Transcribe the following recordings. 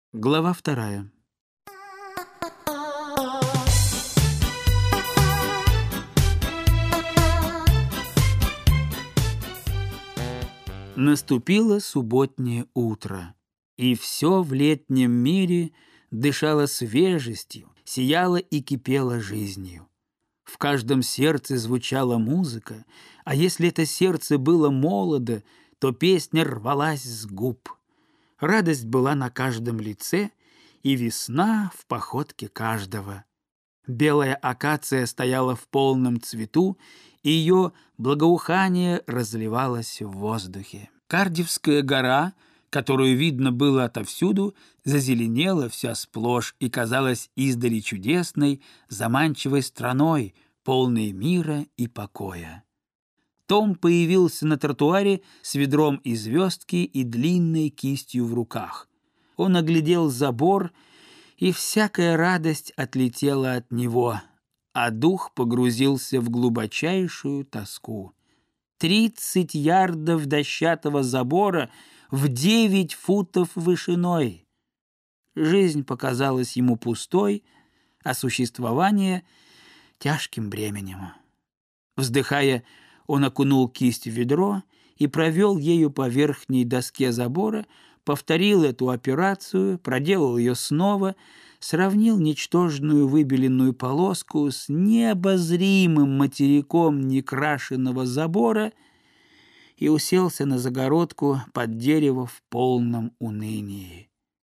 Глава 2. Наступило субботнее утро, и все в летнем мире дышало свежестью, сияло и кипело жизнью. В каждом сердце звучала музыка, а если это сердце было молодо, то песня рвалась с губ. Радость была на каждом лице, и весна в походке каждого. Белая акация стояла в полном цвету, и ее благоухание разливалось в воздухе. Кардивская гора, которую видно было отовсюду, зазеленела вся сплошь и казалась издали чудесной, заманчивой страной, полной мира и покоя. Том появился на тротуаре с ведром из звездки и длинной кистью в руках. Он оглядел забор, и всякая радость отлетела от него, а дух погрузился в глубочайшую тоску. 30 ярдов дощатого забора в 9 футов вышиной. Жизнь показалась ему пустой, а существование — тяжким бременем. Вздыхая, он окунул кисть в ведро и провел ею по верхней доске забора, повторил эту операцию, проделал ее снова, сравнил ничтожную выбеленную полоску с необозримым материком некрашенного забора и уселся на загородку под дерево в полном унынии.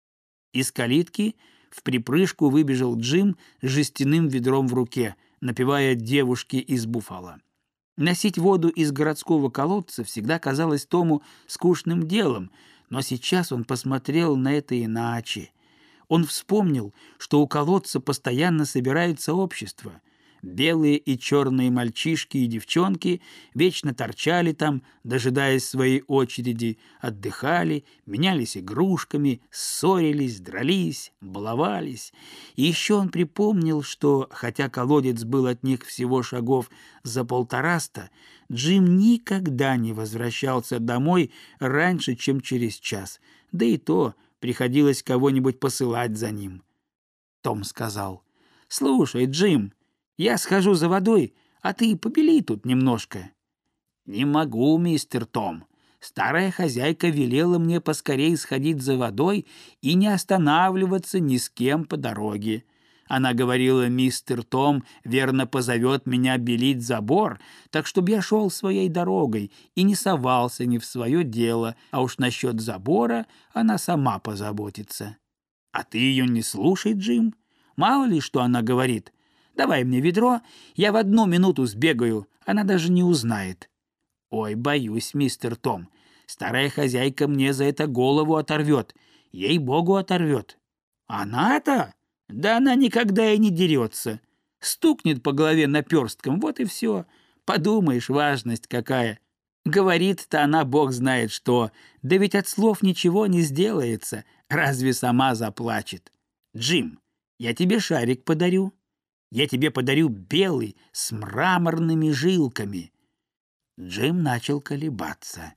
Из калитки в припрыжку выбежал Джим с жестяным ведром в руке, напевая девушке из Буффало. Носить воду из городского колодца всегда казалось Тому скучным делом, но сейчас он посмотрел на это иначе. Он вспомнил, что у колодца постоянно собирается общество. Белые и черные мальчишки и девчонки вечно торчали там, дожидаясь своей очереди, отдыхали, менялись игрушками, ссорились, дрались, баловались. И еще он припомнил, что, хотя колодец был от них всего шагов за 150, Джим никогда не возвращался домой раньше, чем через час, да и то приходилось кого-нибудь посылать за ним. Том сказал: «Слушай, Джим, я схожу за водой, а ты побели тут немножко». «Не могу, мистер Том. Старая хозяйка велела мне поскорей сходить за водой и не останавливаться ни с кем по дороге. Она говорила, мистер Том верно позовет меня белить забор, так чтобы я шел своей дорогой и не совался ни в свое дело, а уж насчет забора она сама позаботится». «А ты ее не слушай, Джим. Мало ли, что она говорит. Давай мне ведро, я в 1 минуту сбегаю, она даже не узнает». «Ой, боюсь, мистер Том, старая хозяйка мне за это голову оторвет, ей-богу оторвет». «Она-то? Да она никогда и не дерется. Стукнет по голове наперстком, вот и все. Подумаешь, важность какая. Говорит-то она бог знает что, да ведь от слов ничего не сделается, разве сама заплачет. Джим, я тебе шарик подарю. Я тебе подарю белый с мраморными жилками». Джим начал колебаться.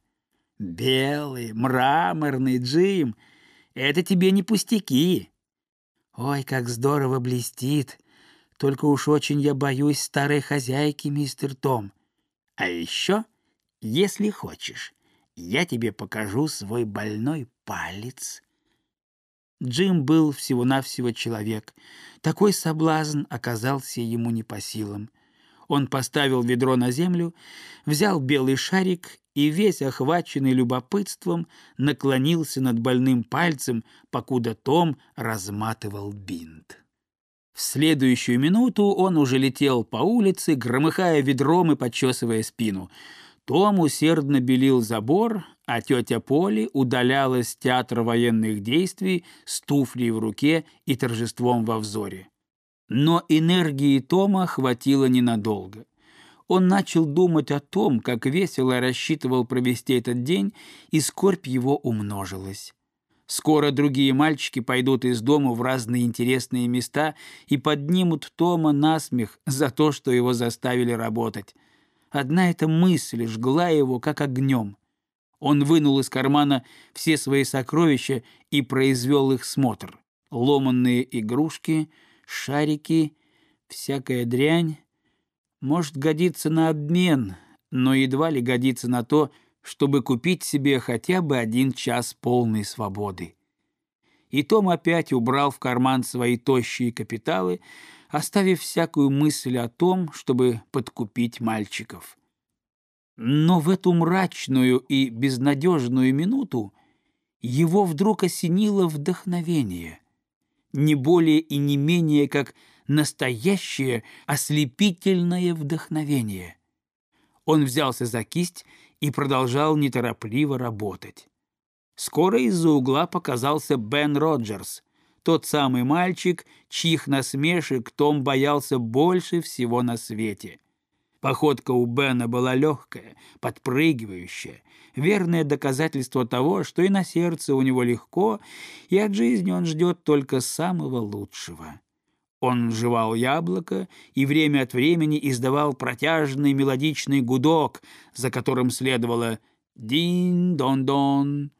«Белый, мраморный, Джим, это тебе не пустяки». «Ой, как здорово блестит! Только уж очень я боюсь старой хозяйки, мистер Том. А еще, если хочешь, я тебе покажу свой больной палец». Джим был всего-навсего человек. Такой соблазн оказался ему не по силам. Он поставил ведро на землю, взял белый шарик и, весь охваченный любопытством, наклонился над больным пальцем, покуда Том разматывал бинт. В следующую минуту он уже летел по улице, громыхая ведром и почесывая спину. Том усердно белил забор, а тетя Поли удалялась с театра военных действий с туфлей в руке и торжеством во взоре. Но энергии Тома хватило ненадолго. Он начал думать о том, как весело рассчитывал провести этот день, и скорбь его умножилась. Скоро другие мальчики пойдут из дома в разные интересные места и поднимут Тома на смех за то, что его заставили работать. Одна эта мысль жгла его, как огнем. Он вынул из кармана все свои сокровища и произвел их смотр. Ломанные игрушки, шарики, всякая дрянь. Может, годится на обмен, но едва ли годится на то, чтобы купить себе хотя бы 1 час полной свободы. И Том опять убрал в карман свои тощие капиталы, оставив всякую мысль о том, чтобы подкупить мальчиков. Но в эту мрачную и безнадежную минуту его вдруг осенило вдохновение, не более и не менее, как настоящее ослепительное вдохновение. Он взялся за кисть и продолжал неторопливо работать. Скоро из-за угла показался Бен Роджерс, тот самый мальчик, чьих насмешек Том боялся больше всего на свете. Походка у Бена была легкая, подпрыгивающая, верное доказательство того, что и на сердце у него легко, и от жизни он ждет только самого лучшего. Он жевал яблоко и время от времени издавал протяжный мелодичный гудок, за которым следовало «динь-дон-дон»,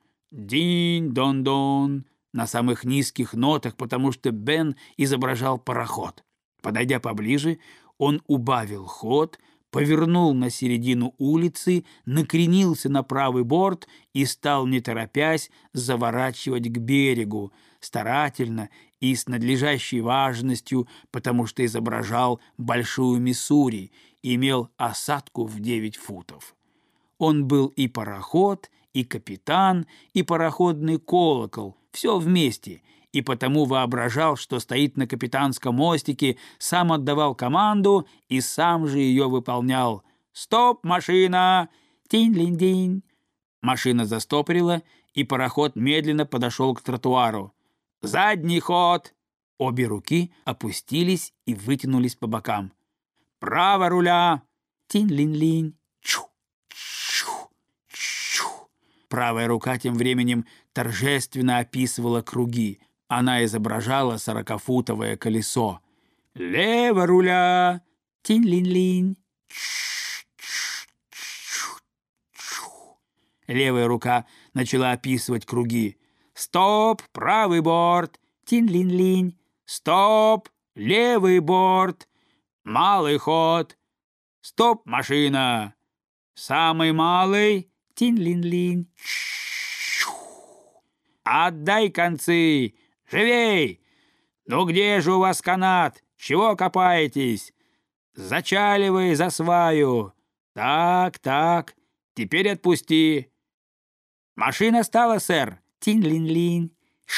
«динь-дон-дон» на самых низких нотах, потому что Бен изображал пароход. Подойдя поближе, он убавил ход, повернул на середину улицы, накренился на правый борт и стал, не торопясь, заворачивать к берегу, старательно и с надлежащей важностью, потому что изображал Большую Миссури и имел осадку в 9 футов. Он был и пароход, и капитан, и пароходный колокол, все вместе, и потому воображал, что стоит на капитанском мостике, сам отдавал команду и сам же ее выполнял. «Стоп, машина! Тинь-линь-динь!» Машина застопорила, и пароход медленно подошел к тротуару. «Задний ход!» Обе руки опустились и вытянулись по бокам. «Право руля!» «Тинь-линь-линь!» «Чу! Чу! Чу!» Правая рука тем временем торжественно описывала круги. Она изображала 40-футовое колесо. «Лево руля!» «Тинь-линь-линь!» Левая рука начала описывать круги. «Стоп! Правый борт!» «Тинь-линь-линь!» «Стоп! Левый борт!» «Малый ход!» «Стоп, машина!» «Самый малый!» «Тинь-линь-линь!» «Отдай концы! Живей! Ну где же у вас канат? Чего копаетесь? Зачаливай за сваю! Так, так, теперь отпусти!» «Машина стала, сэр!» «Тинь-линь-линь!»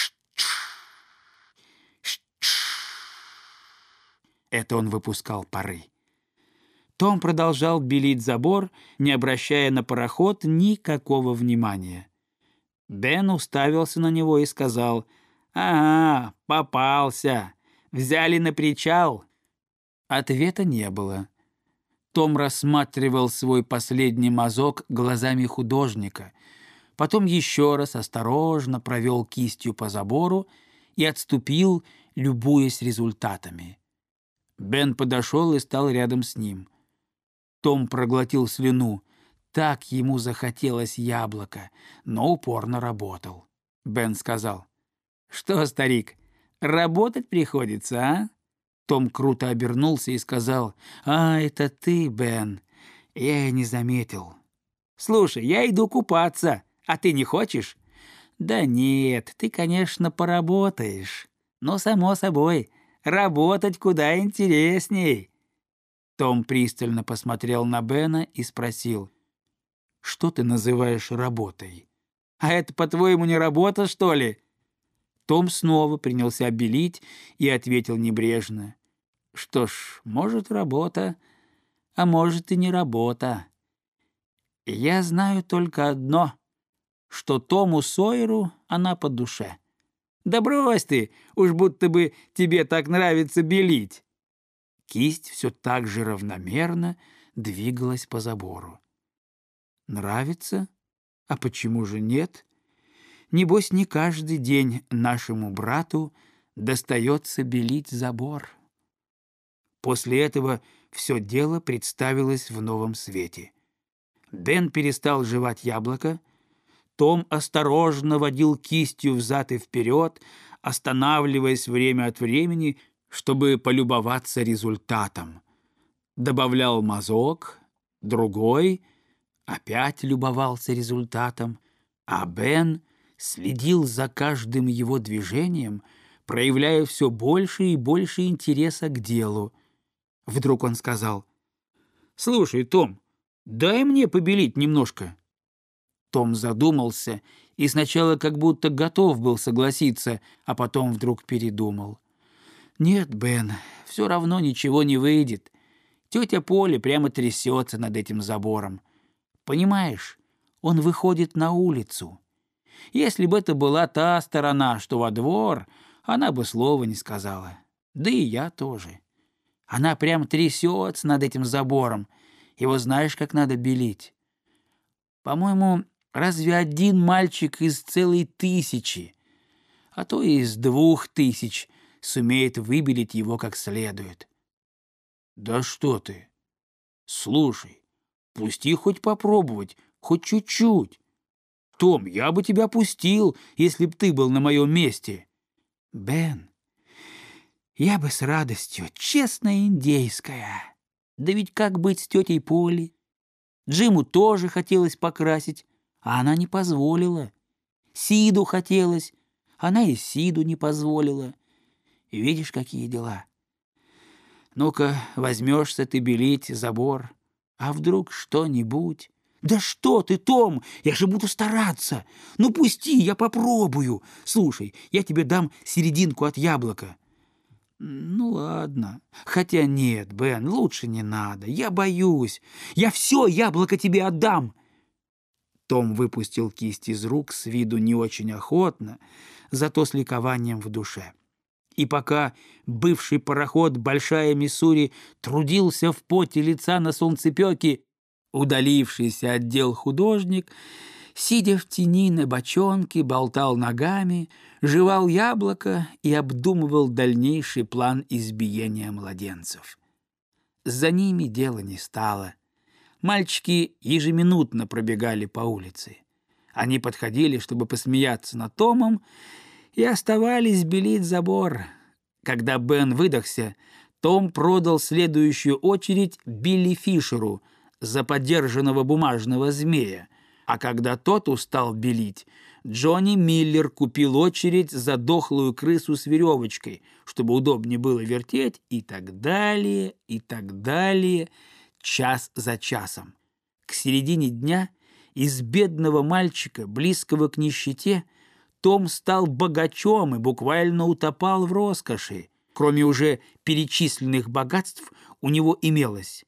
Это он выпускал пары. Том продолжал белить забор, не обращая на пароход никакого внимания. Бен уставился на него и сказал: «Ага, попался. Взяли на причал». Ответа не было. Том рассматривал свой последний мазок глазами художника, потом еще раз осторожно провел кистью по забору и отступил, любуясь результатами. Бен подошел и стал рядом с ним. Том проглотил слюну. Так ему захотелось яблоко, но упорно работал. Бен сказал: «Что, старик, работать приходится, а?» Том круто обернулся и сказал: «А, это ты, Бен. Я и не заметил. Слушай, я иду купаться, а ты не хочешь?» «Да нет, ты, конечно, поработаешь, но, само собой, работать куда интересней». Том пристально посмотрел на Бена и спросил: «Что ты называешь работой?» «А это, по-твоему, не работа, что ли?» Том снова принялся белить и ответил небрежно: «Что ж, может, работа, а может и не работа. Я знаю только одно, что Тому Сойеру она по душе. Да брось ты, уж будто бы тебе так нравится белить». Кисть все так же равномерно двигалась по забору. «Нравится? А почему же нет? Небось, не каждый день нашему брату достается белить забор». После этого все дело представилось в новом свете. Бен перестал жевать яблоко, Том осторожно водил кистью взад и вперед, останавливаясь время от времени, чтобы полюбоваться результатом. Добавлял мазок, другой опять любовался результатом, а Бен следил за каждым его движением, проявляя все больше и больше интереса к делу. Вдруг он сказал: «Слушай, Том, дай мне побелить немножко». Том задумался и сначала как будто готов был согласиться, а потом вдруг передумал. «Нет, Бен, все равно ничего не выйдет. Тетя Поля прямо трясется над этим забором. Понимаешь, он выходит на улицу. Если бы это была та сторона, что во двор, она бы слова не сказала. Да и я тоже. Она прям трясется над этим забором. Его знаешь, как надо белить? По-моему, разве один мальчик из целой 1000, а то и из 2000 сумеет выбелить его как следует? Да что ты! Слушай, пусти хоть попробовать, хоть чуть-чуть. Том, я бы тебя пустил, если б ты был на моем месте. Бен, я бы с радостью, честная индейская. Да ведь как быть с тетей Полей? Джиму тоже хотелось покрасить, а она не позволила. Сиду хотелось, она и Сиду не позволила. И видишь, какие дела. Ну-ка, возьмешься ты белить забор, а вдруг что-нибудь... «Да что ты, Том, я же буду стараться. Ну пусти, я попробую. Слушай, я тебе дам серединку от яблока». «Ну ладно. Хотя нет, Бен, лучше не надо. Я боюсь. Я все яблоко тебе отдам». Том выпустил кисть из рук с виду не очень охотно, зато с ликованием в душе. И пока бывший пароход «Большая Миссури» трудился в поте лица на солнцепёке, удалившийся от дел художник, сидя в тени на бочонке, болтал ногами, жевал яблоко и обдумывал дальнейший план избиения младенцев. За ними дело не стало. Мальчики ежеминутно пробегали по улице. Они подходили, чтобы посмеяться над Томом, и оставались белить забор. Когда Бен выдохся, Том продал следующую очередь Билли Фишеру за подержанного бумажного змея, а когда тот устал белить, Джонни Миллер купил очередь за дохлую крысу с веревочкой, чтобы удобнее было вертеть, и так далее, час за часом. К середине дня из бедного мальчика, близкого к нищете, Том стал богачом и буквально утопал в роскоши. Кроме уже перечисленных богатств, у него имелось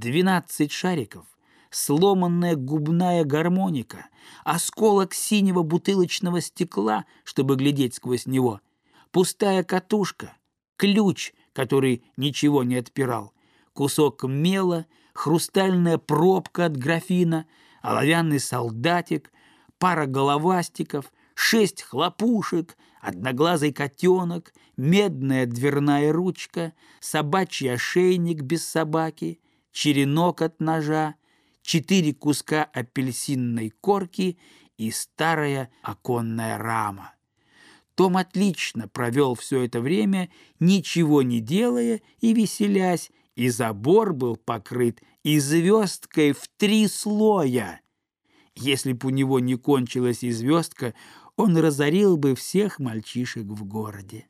12 шариков, сломанная губная гармоника, осколок синего бутылочного стекла, чтобы глядеть сквозь него, пустая катушка, ключ, который ничего не отпирал, кусок мела, хрустальная пробка от графина, оловянный солдатик, пара головастиков, 6 хлопушек, одноглазый котенок, медная дверная ручка, собачий ошейник без собаки, черенок от ножа, 4 куска апельсинной корки и старая оконная рама. Том отлично провел все это время, ничего не делая и веселясь, и забор был покрыт и звездкой в 3 слоя. Если б у него не кончилась и звездка, он разорил бы всех мальчишек в городе.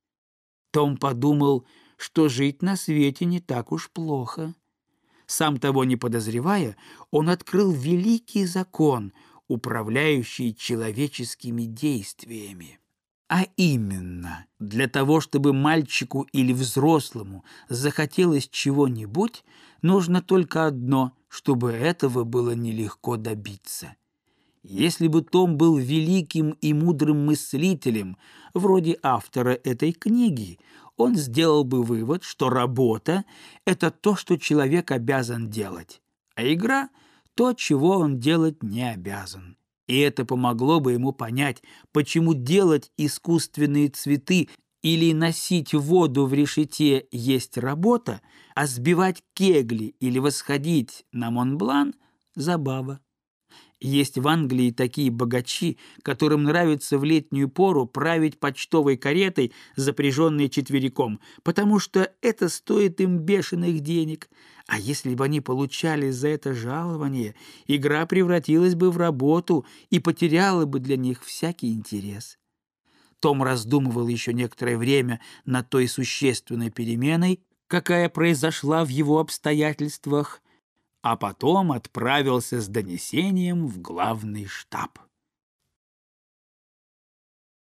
Том подумал, что жить на свете не так уж плохо. Сам того не подозревая, он открыл великий закон, управляющий человеческими действиями. А именно, для того, чтобы мальчику или взрослому захотелось чего-нибудь, нужно только одно, чтобы этого было нелегко добиться. Если бы Том был великим и мудрым мыслителем, вроде автора этой книги, он сделал бы вывод, что работа – это то, что человек обязан делать, а игра – то, чего он делать не обязан. И это помогло бы ему понять, почему делать искусственные цветы или носить воду в решете есть работа, а сбивать кегли или восходить на Монблан – забава. Есть в Англии такие богачи, которым нравится в летнюю пору править почтовой каретой, запряженной четвериком, потому что это стоит им бешеных денег. А если бы они получали за это жалование, игра превратилась бы в работу и потеряла бы для них всякий интерес. Том раздумывал еще некоторое время над той существенной переменой, какая произошла в его обстоятельствах, а потом отправился с донесением в главный штаб.